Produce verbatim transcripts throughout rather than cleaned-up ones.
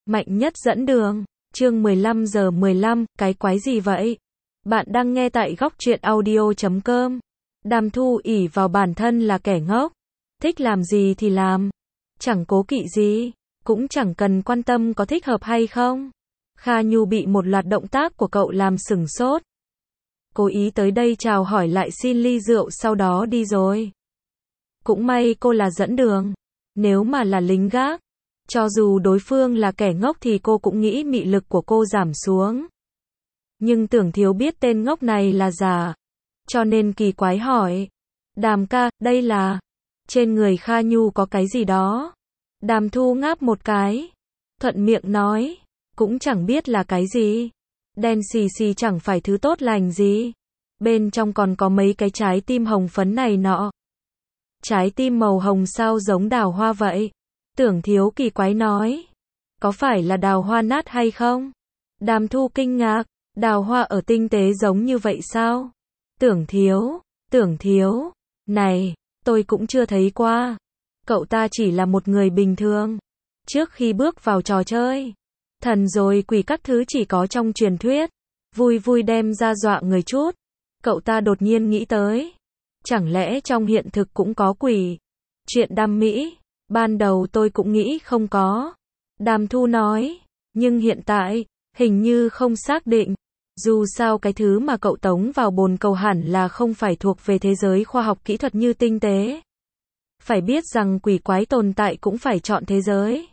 Mạnh nhất dẫn đường. Chương mười lăm giờ mười lăm, cái quái gì vậy? Bạn đang nghe tại góc truyện audio chấm com. Đàm Thu ỷ vào bản thân là kẻ ngốc. Thích làm gì thì làm. Chẳng cố kỵ gì. Cũng chẳng cần quan tâm có thích hợp hay không. Kha Nhu bị một loạt động tác của cậu làm sửng sốt. Cố ý tới đây chào hỏi lại xin ly rượu sau đó đi rồi. Cũng may cô là dẫn đường. Nếu mà là lính gác, cho dù đối phương là kẻ ngốc thì cô cũng nghĩ mị lực của cô giảm xuống. Nhưng Tưởng Thiếu biết tên ngốc này là giả, cho nên kỳ quái hỏi. Đàm ca, đây là... Trên người Kha Nhu có cái gì đó. Đàm Thu ngáp một cái. Thuận miệng nói. Cũng chẳng biết là cái gì. Đen xì xì chẳng phải thứ tốt lành gì. Bên trong còn có mấy cái trái tim hồng phấn này nọ. Trái tim màu hồng sao giống đào hoa vậy? Tưởng Thiếu kỳ quái nói. Có phải là đào hoa nát hay không? Đàm Thu kinh ngạc. Đào hoa ở tinh tế giống như vậy sao? Tưởng Thiếu, Tưởng Thiếu. Này, tôi cũng chưa thấy qua. Cậu ta chỉ là một người bình thường. Trước khi bước vào trò chơi, thần rồi quỷ các thứ chỉ có trong truyền thuyết. Vui vui đem ra dọa người chút. Cậu ta đột nhiên nghĩ tới. Chẳng lẽ trong hiện thực cũng có quỷ? Chuyện đam mỹ, ban đầu tôi cũng nghĩ không có. Đàm Thu nói, nhưng hiện tại, hình như không xác định. Dù sao cái thứ mà cậu tống vào bồn cầu hẳn là không phải thuộc về thế giới khoa học kỹ thuật như tinh tế. Phải biết rằng quỷ quái tồn tại cũng phải chọn thế giới.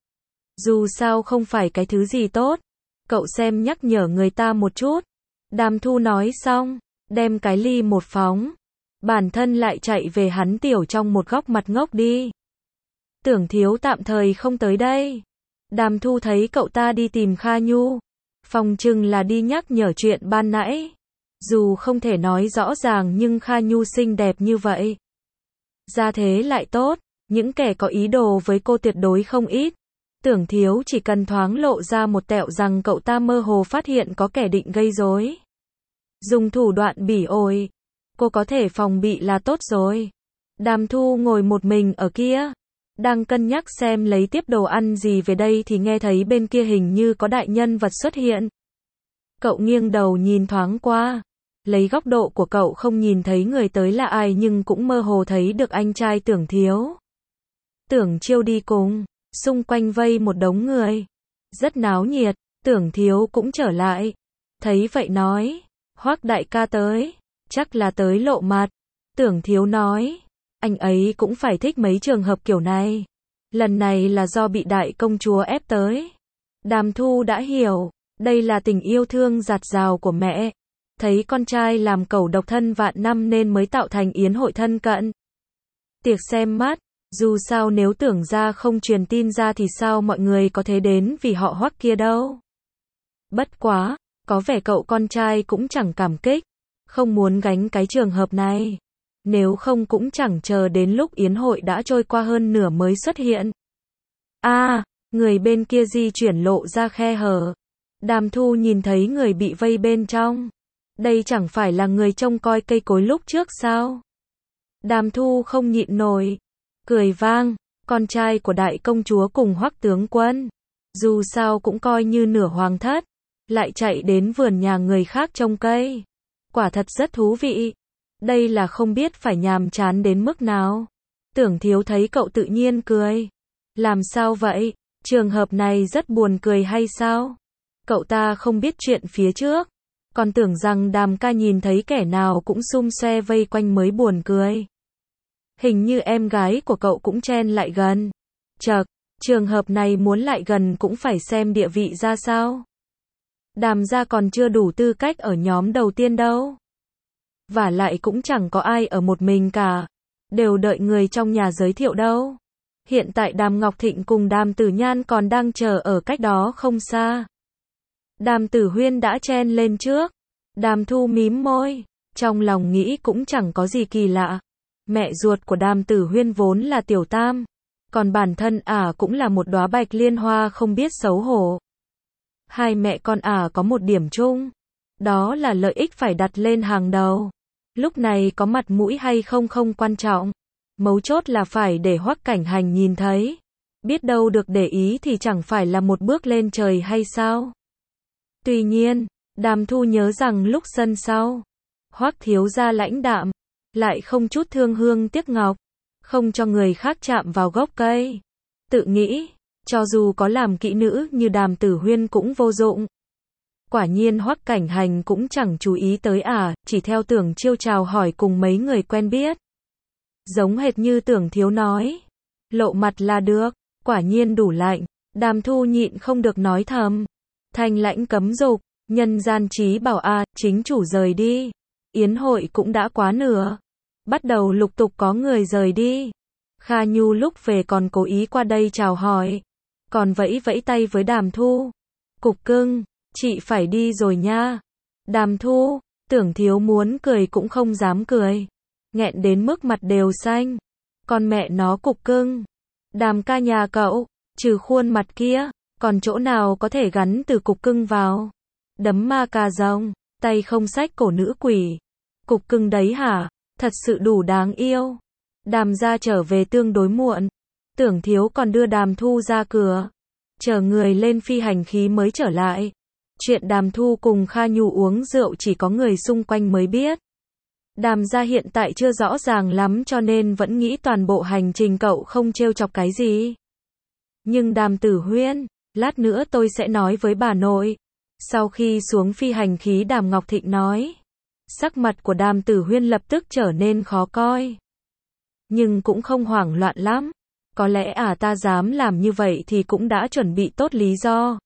Dù sao không phải cái thứ gì tốt. Cậu xem nhắc nhở người ta một chút. Đàm Thu nói xong, đem cái ly một phóng. Bản thân lại chạy về hắn tiểu trong một góc mặt ngốc đi. Tưởng Thiếu tạm thời không tới đây. Đàm Thu thấy cậu ta đi tìm Kha Nhu. Phòng chừng là đi nhắc nhở chuyện ban nãy. Dù không thể nói rõ ràng nhưng Kha Nhu xinh đẹp như vậy. Gia thế lại tốt, những kẻ có ý đồ với cô tuyệt đối không ít. Tưởng Thiếu chỉ cần thoáng lộ ra một tẹo rằng cậu ta mơ hồ phát hiện có kẻ định gây rối. Dùng thủ đoạn bỉ ổi. Cô có thể phòng bị là tốt rồi. Đàm Thu ngồi một mình ở kia. Đang cân nhắc xem lấy tiếp đồ ăn gì về đây thì nghe thấy bên kia hình như có đại nhân vật xuất hiện. Cậu nghiêng đầu nhìn thoáng qua. Lấy góc độ của cậu không nhìn thấy người tới là ai nhưng cũng mơ hồ thấy được anh trai Tưởng Thiếu. Tưởng Chiêu đi cùng. Xung quanh vây một đống người. Rất náo nhiệt. Tưởng Thiếu cũng trở lại. Thấy vậy nói. Hoắc đại ca tới. Chắc là tới lộ mặt. Tưởng Thiếu nói. Anh ấy cũng phải thích mấy trường hợp kiểu này. Lần này là do bị đại công chúa ép tới. Đàm Thu đã hiểu. Đây là tình yêu thương dạt dào của mẹ. Thấy con trai làm cẩu độc thân vạn năm nên mới tạo thành yến hội thân cận. Tiệc xem mắt. Dù sao nếu Tưởng ra không truyền tin ra thì sao mọi người có thể đến vì họ Hoắc kia đâu. Bất quá, có vẻ cậu con trai cũng chẳng cảm kích. Không muốn gánh cái trường hợp này. Nếu không cũng chẳng chờ đến lúc yến hội đã trôi qua hơn nửa mới xuất hiện. A, à, người bên kia di chuyển lộ ra khe hở. Đàm Thu nhìn thấy người bị vây bên trong. Đây chẳng phải là người trông coi cây cối lúc trước sao? Đàm Thu không nhịn nổi. Cười vang, con trai của đại công chúa cùng Hoắc tướng quân. Dù sao cũng coi như nửa hoàng thất. Lại chạy đến vườn nhà người khác trông cây. Quả thật rất thú vị. Đây là không biết phải nhàm chán đến mức nào. Tưởng Thiếu thấy cậu tự nhiên cười. Làm sao vậy? Trường hợp này rất buồn cười hay sao? Cậu ta không biết chuyện phía trước. Còn tưởng rằng Đàm ca nhìn thấy kẻ nào cũng xum xoe vây quanh mới buồn cười. Hình như em gái của cậu cũng chen lại gần. Chậc, trường hợp này muốn lại gần cũng phải xem địa vị ra sao. Đàm gia còn chưa đủ tư cách ở nhóm đầu tiên đâu. Vả lại cũng chẳng có ai ở một mình cả. Đều đợi người trong nhà giới thiệu đâu. Hiện tại Đàm Ngọc Thịnh cùng Đàm Tử Nhan còn đang chờ ở cách đó không xa. Đàm Tử Huyên đã chen lên trước. Đàm Thu mím môi. Trong lòng nghĩ cũng chẳng có gì kỳ lạ. Mẹ ruột của Đàm Tử Huyên vốn là tiểu tam. Còn bản thân ả cũng là một đóa bạch liên hoa không biết xấu hổ. Hai mẹ con ả có một điểm chung. Đó là lợi ích phải đặt lên hàng đầu. Lúc này có mặt mũi hay không không quan trọng. Mấu chốt là phải để Hoắc Cảnh Hành nhìn thấy. Biết đâu được để ý thì chẳng phải là một bước lên trời hay sao? Tuy nhiên, Đàm Thu nhớ rằng lúc sân sau, Hoắc thiếu gia lãnh đạm, lại không chút thương hương tiếc ngọc, không cho người khác chạm vào gốc cây. Tự nghĩ, cho dù có làm kỹ nữ như Đàm Tử Huyên cũng vô dụng. Quả nhiên Hoắc Cảnh Hành cũng chẳng chú ý tới à, chỉ theo Tưởng Chiêu chào hỏi cùng mấy người quen biết. Giống hệt như Tưởng thiếu nói, lộ mặt là được, quả nhiên đủ lạnh. Đàm Thu nhịn không được nói thầm, thanh lãnh cấm dục, nhân gian trí bảo a, à, chính chủ rời đi. Yến hội cũng đã quá nửa, bắt đầu lục tục có người rời đi. Kha Nhu lúc về còn cố ý qua đây chào hỏi, còn vẫy vẫy tay với Đàm Thu. Cục cưng, chị phải đi rồi nha. Đàm Thu, Tưởng thiếu muốn cười cũng không dám cười, nghẹn đến mức mặt đều xanh. Con mẹ nó cục cưng, Đàm ca nhà cậu, trừ khuôn mặt kia, còn chỗ nào có thể gắn từ cục cưng vào? Đấm ma cà rồng, tay không xách cổ nữ quỷ. Cục cưng đấy hả? Thật sự đủ đáng yêu. Đàm gia trở về tương đối muộn, Tưởng thiếu còn đưa Đàm Thu ra cửa, chờ người lên phi hành khí mới trở lại. Chuyện Đàm Thu cùng Kha Nhu uống rượu chỉ có người xung quanh mới biết. Đàm gia hiện tại chưa rõ ràng lắm cho nên vẫn nghĩ toàn bộ hành trình cậu không trêu chọc cái gì. Nhưng Đàm Tử Huyên, lát nữa tôi sẽ nói với bà nội. Sau khi xuống phi hành khí Đàm Ngọc Thịnh nói, sắc mặt của Đàm Tử Huyên lập tức trở nên khó coi. Nhưng cũng không hoảng loạn lắm. Có lẽ à ta dám làm như vậy thì cũng đã chuẩn bị tốt lý do.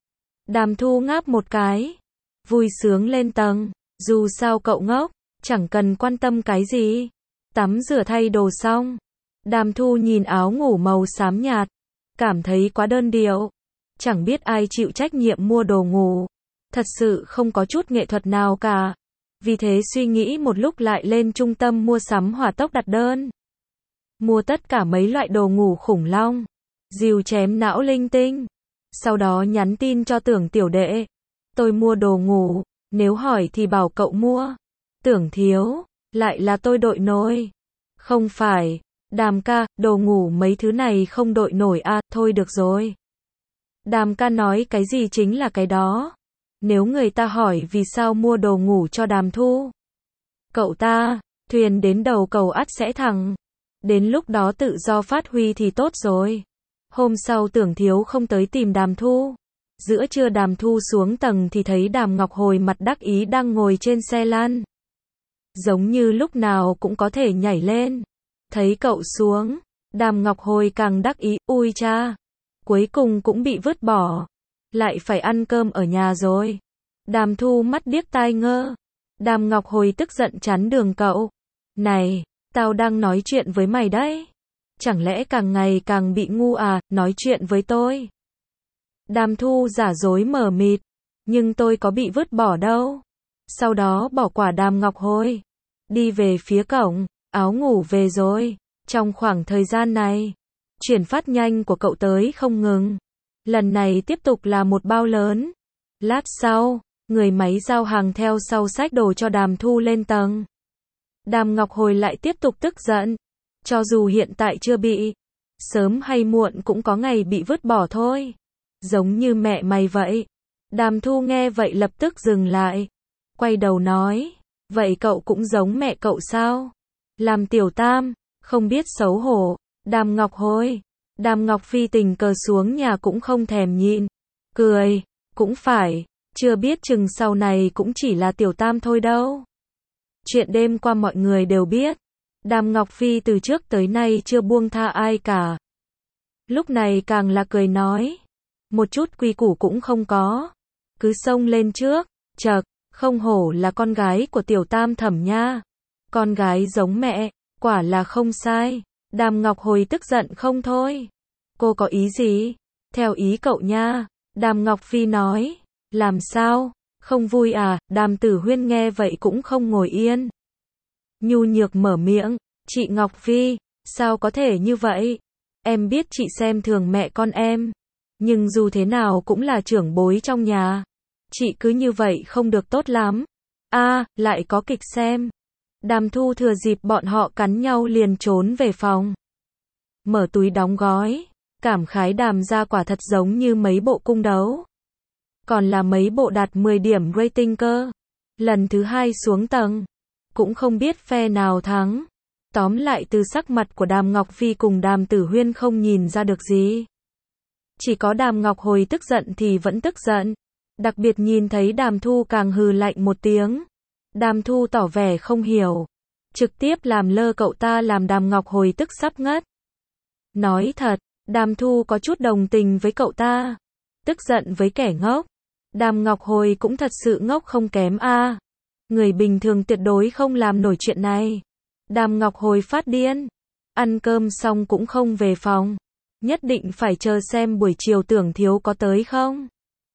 Đàm Thu ngáp một cái, vui sướng lên tầng, dù sao cậu ngốc, chẳng cần quan tâm cái gì. Tắm rửa thay đồ xong, Đàm Thu nhìn áo ngủ màu xám nhạt, cảm thấy quá đơn điệu. Chẳng biết ai chịu trách nhiệm mua đồ ngủ, thật sự không có chút nghệ thuật nào cả. Vì thế suy nghĩ một lúc lại lên trung tâm mua sắm hỏa tốc đặt đơn. Mua tất cả mấy loại đồ ngủ khủng long, dìu chém não linh tinh. Sau đó nhắn tin cho Tưởng tiểu đệ, tôi mua đồ ngủ, nếu hỏi thì bảo cậu mua. Tưởng thiếu, lại là tôi đội nổi. Không phải, Đàm ca, đồ ngủ mấy thứ này không đội nổi à, thôi được rồi. Đàm ca nói cái gì chính là cái đó. Nếu người ta hỏi vì sao mua đồ ngủ cho Đàm Thu, cậu ta, thuyền đến đầu cầu ắt sẽ thẳng. Đến lúc đó tự do phát huy thì tốt rồi. Hôm sau Tưởng thiếu không tới tìm Đàm Thu. Giữa trưa Đàm Thu xuống tầng thì thấy Đàm Ngọc Hồi mặt đắc ý đang ngồi trên xe lăn. Giống như lúc nào cũng có thể nhảy lên. Thấy cậu xuống, Đàm Ngọc Hồi càng đắc ý, ui cha, cuối cùng cũng bị vứt bỏ. Lại phải ăn cơm ở nhà rồi. Đàm Thu mắt điếc tai ngơ. Đàm Ngọc Hồi tức giận chắn đường cậu. Này, tao đang nói chuyện với mày đấy. Chẳng lẽ càng ngày càng bị ngu à, nói chuyện với tôi. Đàm Thu giả dối mờ mịt. Nhưng tôi có bị vứt bỏ đâu. Sau đó bỏ quả Đàm Ngọc Hồi. Đi về phía cổng, áo ngủ về rồi. Trong khoảng thời gian này, chuyển phát nhanh của cậu tới không ngừng. Lần này tiếp tục là một bao lớn. Lát sau, người máy giao hàng theo sau xách đồ cho Đàm Thu lên tầng. Đàm Ngọc Hồi lại tiếp tục tức giận. Cho dù hiện tại chưa bị, sớm hay muộn cũng có ngày bị vứt bỏ thôi. Giống như mẹ mày vậy. Đàm Thu nghe vậy lập tức dừng lại. Quay đầu nói, vậy cậu cũng giống mẹ cậu sao? Làm tiểu tam, không biết xấu hổ. Đàm Ngọc Hồi, Đàm Ngọc Phi tình cờ xuống nhà cũng không thèm nhịn. Cười, cũng phải, chưa biết chừng sau này cũng chỉ là tiểu tam thôi đâu. Chuyện đêm qua mọi người đều biết. Đàm Ngọc Phi từ trước tới nay chưa buông tha ai cả. Lúc này càng là cười nói. Một chút quy củ cũng không có. Cứ xông lên trước, chậc, không hổ là con gái của tiểu tam thẩm nha. Con gái giống mẹ, quả là không sai. Đàm Ngọc Hồi tức giận không thôi. Cô có ý gì? Theo ý cậu nha. Đàm Ngọc Phi nói. Làm sao? Không vui à? Đàm Tử Huyên nghe vậy cũng không ngồi yên. Nhu nhược mở miệng. Chị Ngọc Phi, sao có thể như vậy? Em biết chị xem thường mẹ con em. Nhưng dù thế nào cũng là trưởng bối trong nhà. Chị cứ như vậy không được tốt lắm. A, à, lại có kịch xem. Đàm Thu thừa dịp bọn họ cắn nhau liền trốn về phòng. Mở túi đóng gói. cảm khái Đàm gia quả thật giống như mấy bộ cung đấu. Còn là mấy bộ đạt mười điểm rating cơ. Lần thứ hai xuống tầng, cũng không biết phe nào thắng. Tóm lại từ sắc mặt của Đàm Ngọc Phi cùng Đàm Tử Huyên không nhìn ra được gì. Chỉ có Đàm Ngọc Hồi tức giận thì vẫn tức giận. Đặc biệt nhìn thấy Đàm Thu càng hừ lạnh một tiếng. Đàm Thu tỏ vẻ không hiểu. Trực tiếp làm lơ cậu ta làm Đàm Ngọc Hồi tức sắp ngất. Nói thật, Đàm Thu có chút đồng tình với cậu ta. Tức giận với kẻ ngốc. Đàm Ngọc Hồi cũng thật sự ngốc không kém a. Người bình thường tuyệt đối không làm nổi chuyện này. Đàm Ngọc Hồi phát điên. Ăn cơm xong cũng không về phòng. Nhất định phải chờ xem buổi chiều Tưởng Thiếu có tới không.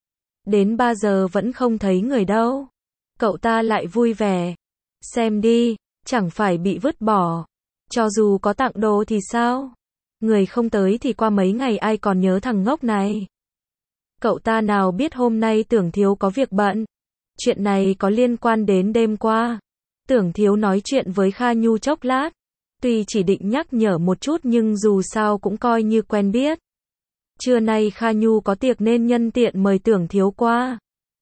Đến ba giờ vẫn không thấy người đâu. Cậu ta lại vui vẻ. Xem đi, chẳng phải bị vứt bỏ. Cho dù có tặng đồ thì sao? Người không tới thì qua mấy ngày ai còn nhớ thằng ngốc này. Cậu ta nào biết hôm nay Tưởng Thiếu có việc bận. Chuyện này có liên quan đến đêm qua. Tưởng Thiếu nói chuyện với Kha Nhu chốc lát. Tuy chỉ định nhắc nhở một chút nhưng dù sao cũng coi như quen biết. Trưa nay Kha Nhu có tiệc nên nhân tiện mời Tưởng Thiếu qua.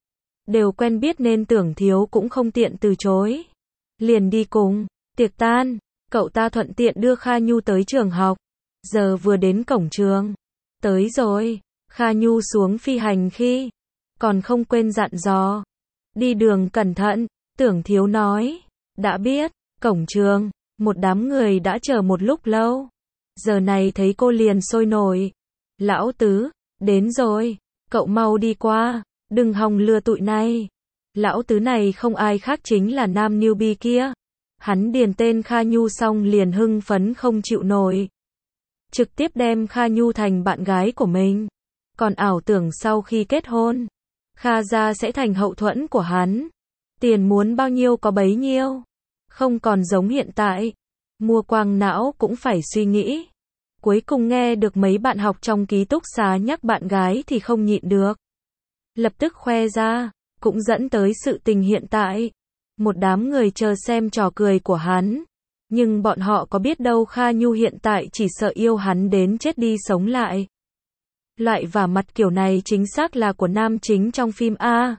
Đều quen biết nên Tưởng Thiếu cũng không tiện từ chối. Liền đi cùng. Tiệc tan, cậu ta thuận tiện đưa Kha Nhu tới trường học. Giờ vừa đến cổng trường. Tới rồi. Kha Nhu xuống phi hành khi. Còn không quên dặn dò. Đi đường cẩn thận. Tưởng Thiếu nói. Đã biết. Cổng trường. Một đám người đã chờ một lúc lâu. Giờ này thấy cô liền sôi nổi. Lão Tứ. Đến rồi. Cậu mau đi qua. Đừng hòng lừa tụi này. Lão Tứ này không ai khác chính là nam newbie kia. Hắn điền tên Kha Nhu xong liền hưng phấn không chịu nổi. Trực tiếp đem Kha Nhu thành bạn gái của mình. Còn ảo tưởng sau khi kết hôn, Kha gia sẽ thành hậu thuẫn của hắn. Tiền muốn bao nhiêu có bấy nhiêu. Không còn giống hiện tại. Mua quang não cũng phải suy nghĩ. Cuối cùng nghe được mấy bạn học trong ký túc xá nhắc bạn gái thì không nhịn được. Lập tức khoe ra, cũng dẫn tới sự tình hiện tại. Một đám người chờ xem trò cười của hắn. Nhưng bọn họ có biết đâu Kha Nhu hiện tại chỉ sợ yêu hắn đến chết đi sống lại. Loại vả mặt kiểu này chính xác là của nam chính trong phim A.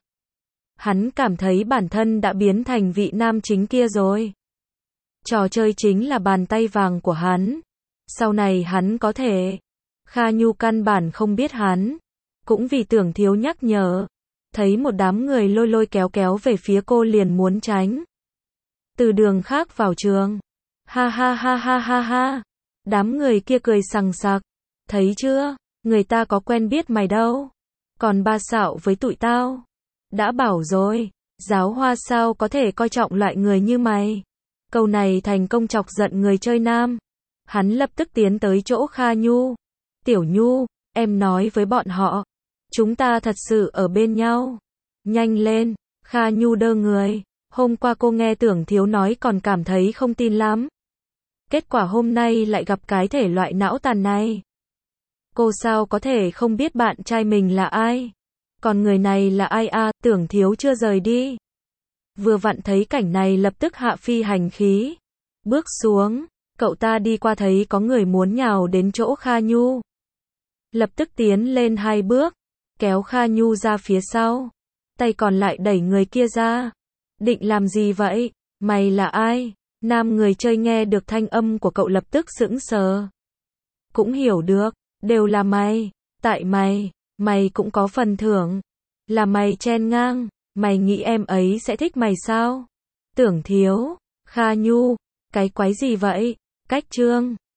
Hắn cảm thấy bản thân đã biến thành vị nam chính kia rồi. Trò chơi chính là bàn tay vàng của hắn. Sau này hắn có thể. Kha Nhu căn bản không biết hắn. Cũng vì Tưởng Thiếu nhắc nhở. Thấy một đám người lôi lôi kéo kéo về phía cô liền muốn tránh. Từ đường khác vào trường. Ha ha ha ha ha ha. Đám người kia cười sằng sặc. Thấy chưa? Người ta có quen biết mày đâu. Còn ba xạo với tụi tao. Đã bảo rồi. Giáo hoa sao có thể coi trọng loại người như mày. Câu này thành công chọc giận người chơi nam. Hắn lập tức tiến tới chỗ Kha Nhu. Tiểu Nhu, em nói với bọn họ. Chúng ta thật sự ở bên nhau. Nhanh lên. Kha Nhu đơ người. Hôm qua cô nghe Tưởng Thiếu nói còn cảm thấy không tin lắm. Kết quả hôm nay lại gặp cái thể loại não tàn này. Cô sao có thể không biết bạn trai mình là ai? Còn người này là ai à? Tưởng Thiếu chưa rời đi. Vừa vặn thấy cảnh này lập tức hạ phi hành khí. Bước xuống. Cậu ta đi qua thấy có người muốn nhào đến chỗ Kha Nhu. Lập tức tiến lên hai bước. Kéo Kha Nhu ra phía sau. Tay còn lại đẩy người kia ra. Định làm gì vậy? Mày là ai? Nam người chơi nghe được thanh âm của cậu lập tức sững sờ. Cũng hiểu được. Đều là mày. Tại mày. Mày cũng có phần thưởng. Là mày chen ngang. Mày nghĩ em ấy sẽ thích mày sao? Tưởng Thiếu. Kha Nhu. Cái quái gì vậy? Cách chương.